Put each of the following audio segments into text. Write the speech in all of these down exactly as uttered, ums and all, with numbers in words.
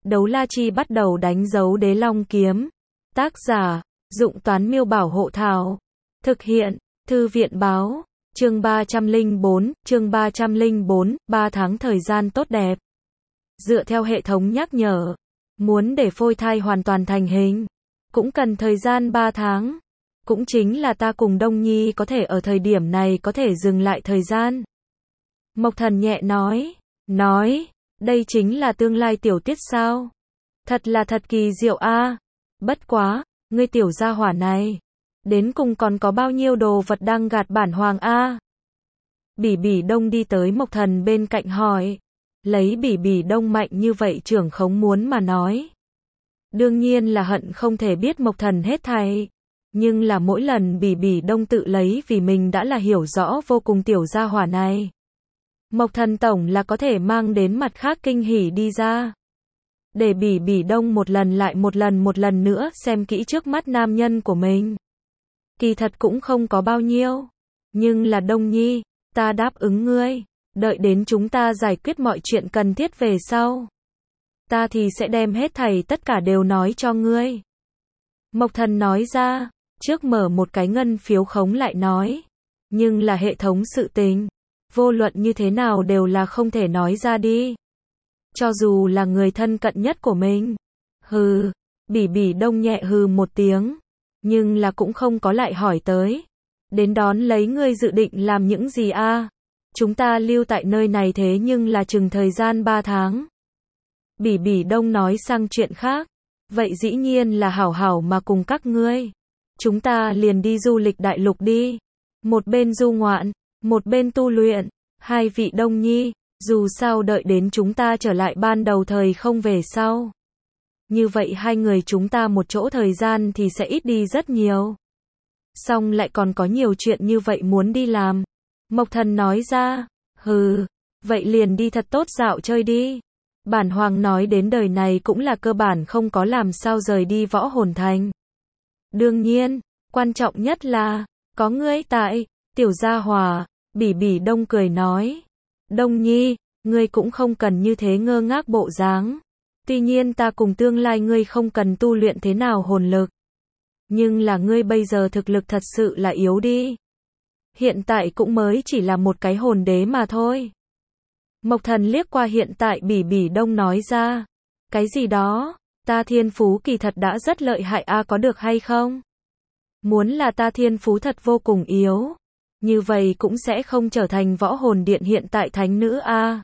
Đấu la chi bắt đầu đánh dấu đế long kiếm. Tác giả, Dụng Toán Miêu Bảo Hộ Thảo. Thực hiện, Thư viện Báo. Chương ba trăm lẻ bốn, chương ba trăm lẻ bốn, ba tháng thời gian tốt đẹp. Dựa theo hệ thống nhắc nhở, muốn để phôi thai hoàn toàn thành hình, cũng cần thời gian ba tháng. Cũng chính là ta cùng Đông Nhi có thể ở thời điểm này có thể dừng lại thời gian. Mộc Thần nhẹ nói, nói, đây chính là tương lai tiểu tiết sao? Thật là thật kỳ diệu a. Bất quá, ngươi tiểu gia hỏa này, đến cùng còn có bao nhiêu đồ vật đang gạt bản hoàng a? Bỉ Bỉ Đông đi tới Mộc Thần bên cạnh hỏi, lấy Bỉ Bỉ Đông mạnh như vậy trưởng khống muốn mà nói. Đương nhiên là hận không thể biết Mộc Thần hết thảy. Nhưng là mỗi lần Bỉ Bỉ Đông tự lấy vì mình đã là hiểu rõ vô cùng tiểu gia hỏa này. Mộc Thần tổng là có thể mang đến mặt khác kinh hỉ đi ra. Để Bỉ Bỉ Đông một lần lại một lần một lần nữa xem kỹ trước mắt nam nhân của mình. Kỳ thật cũng không có bao nhiêu. Nhưng là Đông Nhi, ta đáp ứng ngươi. Đợi đến chúng ta giải quyết mọi chuyện cần thiết về sau. Ta thì sẽ đem hết thảy tất cả đều nói cho ngươi. Mộc Thần nói ra, trước mở một cái ngân phiếu khống lại nói. Nhưng là hệ thống sự tình. Vô luận như thế nào đều là không thể nói ra đi. Cho dù là người thân cận nhất của mình. Hừ, Bỉ Bỉ Đông nhẹ hừ một tiếng. Nhưng là cũng không có lại hỏi tới. Đến đón lấy ngươi dự định làm những gì a? Chúng ta lưu tại nơi này thế nhưng là chừng thời gian ba tháng. Bỉ Bỉ Đông nói sang chuyện khác. Vậy dĩ nhiên là hảo hảo mà cùng các ngươi. Chúng ta liền đi du lịch đại lục đi. Một bên du ngoạn, một bên tu luyện. Hai vị Đông Nhi, dù sao đợi đến chúng ta trở lại ban đầu thời không về sau. Như vậy hai người chúng ta một chỗ thời gian thì sẽ ít đi rất nhiều. Xong lại còn có nhiều chuyện như vậy muốn đi làm. Mộc Thần nói ra, hừ, vậy liền đi thật tốt dạo chơi đi. Bản hoàng nói đến đời này cũng là cơ bản không có làm sao rời đi Võ Hồn Thành. Đương nhiên, quan trọng nhất là, có ngươi tại, tiểu gia hòa. Bỉ Bỉ Đông cười nói, Đông Nhi, ngươi cũng không cần như thế ngơ ngác bộ dáng. Tuy nhiên ta cùng tương lai ngươi không cần tu luyện thế nào hồn lực. Nhưng là ngươi bây giờ thực lực thật sự là yếu đi. Hiện tại cũng mới chỉ là một cái hồn đế mà thôi. Mộc Thần liếc qua hiện tại Bỉ Bỉ Đông nói ra, cái gì đó, ta thiên phú kỳ thật đã rất lợi hại a, có được hay không? Muốn là ta thiên phú thật vô cùng yếu. Như vậy cũng sẽ không trở thành Võ Hồn Điện hiện tại thánh nữ a.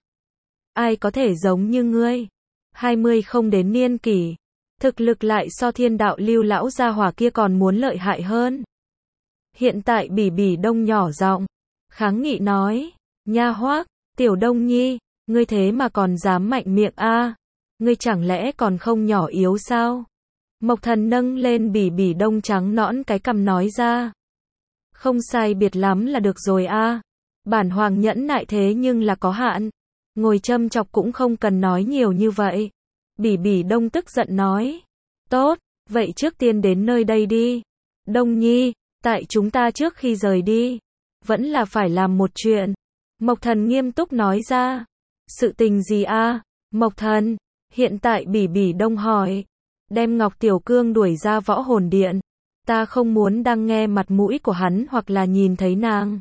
Ai có thể giống như ngươi, hai mươi không đến niên kỷ, thực lực lại so Thiên Đạo Lưu lão gia hỏa kia còn muốn lợi hại hơn. Hiện tại Bỉ Bỉ Đông nhỏ giọng kháng nghị nói, nha hoác, tiểu Đông Nhi, ngươi thế mà còn dám mạnh miệng a, ngươi chẳng lẽ còn không nhỏ yếu sao? Mộc Thần nâng lên Bỉ Bỉ Đông trắng nõn cái cằm nói ra. Không sai biệt lắm là được rồi a. Bản hoàng nhẫn nại thế nhưng là có hạn. Ngồi châm chọc cũng không cần nói nhiều như vậy. Bỉ Bỉ Đông tức giận nói. Tốt, vậy trước tiên đến nơi đây đi. Đông Nhi, tại chúng ta trước khi rời đi, vẫn là phải làm một chuyện. Mộc Thần nghiêm túc nói ra. Sự tình gì a? Mộc Thần, hiện tại Bỉ Bỉ Đông hỏi. Đem Ngọc Tiểu Cương đuổi ra Võ Hồn Điện. Ta không muốn đang nghe mặt mũi của hắn hoặc là nhìn thấy nàng.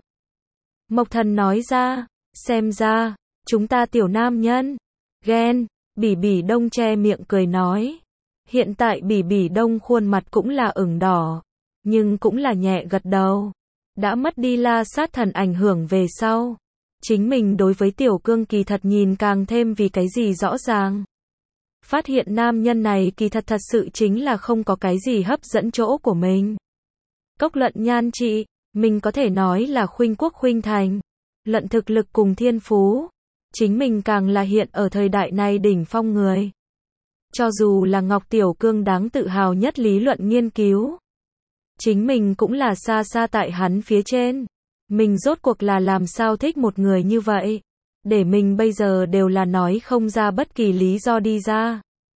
Mộc Thần nói ra, xem ra, chúng ta tiểu nam nhân, ghen. Bỉ Bỉ Đông che miệng cười nói. Hiện tại Bỉ Bỉ Đông khuôn mặt cũng là ửng đỏ, nhưng cũng là nhẹ gật đầu. Đã mất đi La Sát Thần ảnh hưởng về sau. Chính mình đối với Tiểu Cương kỳ thật nhìn càng thêm vì cái gì rõ ràng. Phát hiện nam nhân này kỳ thật thật sự chính là không có cái gì hấp dẫn chỗ của mình. Cốc luận nhan trị, mình có thể nói là khuynh quốc khuynh thành. Luận thực lực cùng thiên phú, chính mình càng là hiện ở thời đại này đỉnh phong người. Cho dù là Ngọc Tiểu Cương đáng tự hào nhất lý luận nghiên cứu, chính mình cũng là xa xa tại hắn phía trên. Mình rốt cuộc là làm sao thích một người như vậy. Để mình bây giờ đều là nói không ra bất kỳ lý do đi ra.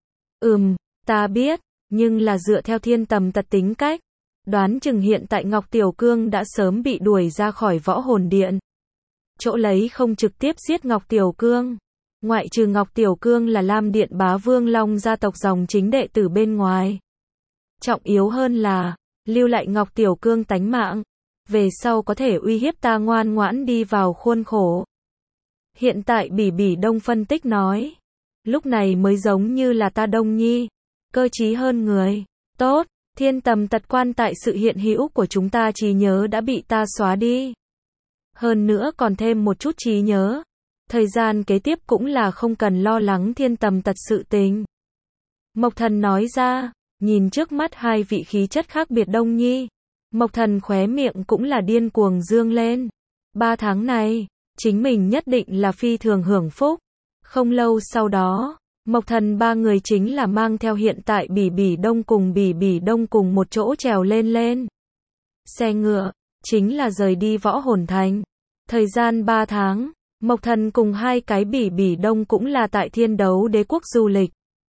Ừm, ta biết, nhưng là dựa theo Thiên Tầm Tật tính cách, đoán chừng hiện tại Ngọc Tiểu Cương đã sớm bị đuổi ra khỏi Võ Hồn Điện. Chỗ lấy không trực tiếp giết Ngọc Tiểu Cương. Ngoại trừ Ngọc Tiểu Cương là Lam Điện Bá Vương Long gia tộc dòng chính đệ tử bên ngoài. Trọng yếu hơn là, lưu lại Ngọc Tiểu Cương tánh mạng. Về sau có thể uy hiếp ta ngoan ngoãn đi vào khuôn khổ. Hiện tại Bỉ Bỉ Đông phân tích nói. Lúc này mới giống như là ta Đông Nhi. Cơ trí hơn người. Tốt, thiên tầm tật quan tại sự hiện hữu của chúng ta trí nhớ đã bị ta xóa đi. Hơn nữa còn thêm một chút trí nhớ. Thời gian kế tiếp cũng là không cần lo lắng thiên tầm tật sự tình. Mộc Thần nói ra, nhìn trước mắt hai vị khí chất khác biệt Đông Nhi. Mộc Thần khóe miệng cũng là điên cuồng dương lên. Ba tháng này, chính mình nhất định là phi thường hưởng phúc. Không lâu sau đó, Mộc Thần ba người chính là mang theo hiện tại Bỉ Bỉ Đông cùng Bỉ Bỉ Đông cùng một chỗ trèo lên lên. Xe ngựa, chính là rời đi Võ Hồn Thành. Thời gian ba tháng, Mộc Thần cùng hai cái Bỉ Bỉ Đông cũng là tại Thiên Đấu Đế Quốc du lịch.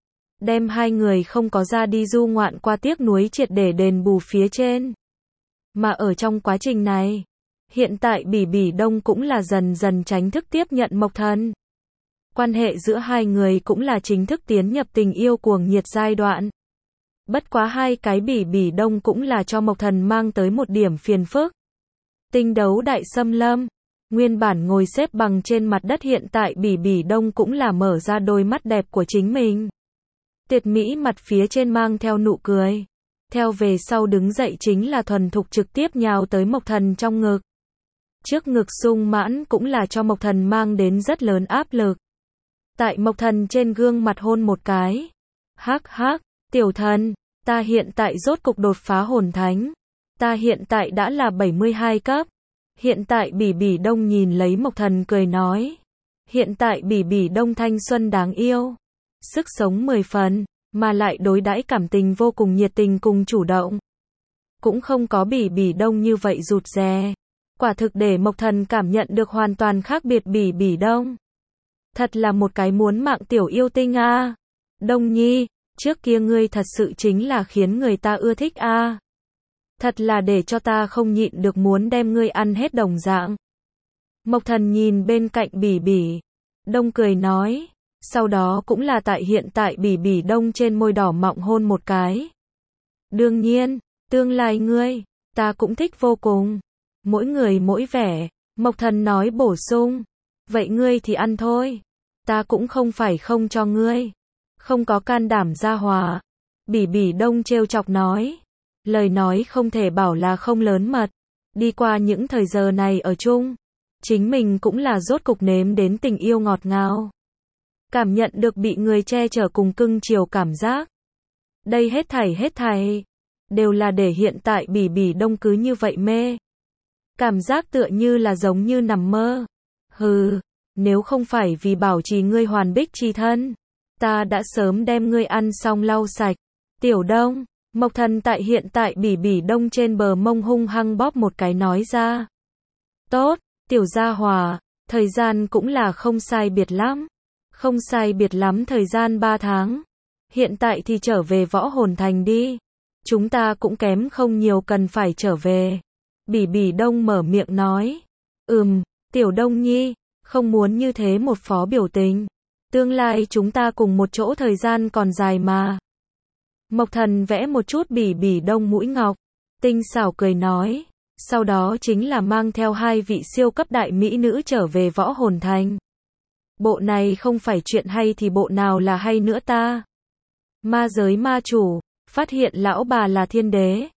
Đem hai người không có ra đi du ngoạn qua tiếc nuối triệt để đền bù phía trên. Mà ở trong quá trình này, hiện tại Bỉ Bỉ Đông cũng là dần dần chính thức tiếp nhận Mộc Thần. Quan hệ giữa hai người cũng là chính thức tiến nhập tình yêu cuồng nhiệt giai đoạn. Bất quá hai cái Bỉ Bỉ Đông cũng là cho Mộc Thần mang tới một điểm phiền phức. Tinh đấu đại xâm lâm, nguyên bản ngồi xếp bằng trên mặt đất hiện tại Bỉ Bỉ Đông cũng là mở ra đôi mắt đẹp của chính mình. Tuyệt mỹ mặt phía trên mang theo nụ cười. Theo về sau đứng dậy chính là thuần thục trực tiếp nhào tới Mộc Thần trong ngực. Trước ngực sung mãn cũng là cho Mộc Thần mang đến rất lớn áp lực. Tại Mộc Thần trên gương mặt hôn một cái. Hắc hắc, tiểu thần, ta hiện tại rốt cục đột phá hồn thánh. Ta hiện tại đã là bảy mươi hai cấp. Hiện tại Bỉ Bỉ Đông nhìn lấy Mộc Thần cười nói. Hiện tại Bỉ Bỉ Đông thanh xuân đáng yêu. Sức sống mười phần, mà lại đối đãi cảm tình vô cùng nhiệt tình cùng chủ động. Cũng không có Bỉ Bỉ Đông như vậy rụt rè. Quả thực để Mộc Thần cảm nhận được hoàn toàn khác biệt Bỉ Bỉ Đông. Thật là một cái muốn mạng tiểu yêu tinh a. À. Đông Nhi, trước kia ngươi thật sự chính là khiến người ta ưa thích a. À. Thật là để cho ta không nhịn được muốn đem ngươi ăn hết đồng dạng. Mộc Thần nhìn bên cạnh Bỉ Bỉ Đông cười nói, sau đó cũng là tại hiện tại Bỉ Bỉ Đông trên môi đỏ mọng hôn một cái. Đương nhiên, tương lai ngươi, ta cũng thích vô cùng. Mỗi người mỗi vẻ, Mộc Thần nói bổ sung. Vậy ngươi thì ăn thôi. Ta cũng không phải không cho ngươi. Không có can đảm ra hòa. Bỉ Bỉ Đông trêu chọc nói. Lời nói không thể bảo là không lớn mật. Đi qua những thời giờ này ở chung. Chính mình cũng là rốt cục nếm đến tình yêu ngọt ngào. Cảm nhận được bị người che chở cùng cưng chiều cảm giác. Đây hết thảy hết thảy. Đều là để hiện tại Bỉ Bỉ Đông cứ như vậy mê. Cảm giác tựa như là giống như nằm mơ. Hừ, nếu không phải vì bảo trì ngươi hoàn bích chi thân, ta đã sớm đem ngươi ăn xong lau sạch. Tiểu Đông, Mộc Thần tại hiện tại Bỉ Bỉ Đông trên bờ mông hung hăng bóp một cái nói ra. Tốt, tiểu gia hòa, thời gian cũng là không sai biệt lắm. Không sai biệt lắm thời gian ba tháng. Hiện tại thì trở về Võ Hồn Thành đi. Chúng ta cũng kém không nhiều cần phải trở về. Bỉ Bỉ Đông mở miệng nói. Ừm, tiểu Đông Nhi, không muốn như thế một phó biểu tình. Tương lai chúng ta cùng một chỗ thời gian còn dài mà. Mộc Thần vẽ một chút Bỉ Bỉ Đông mũi ngọc. Tinh xảo cười nói. Sau đó chính là mang theo hai vị siêu cấp đại mỹ nữ trở về Võ Hồn Thành. Bộ này không phải chuyện hay thì bộ nào là hay nữa ta. Ma giới ma chủ, phát hiện lão bà là thiên đế.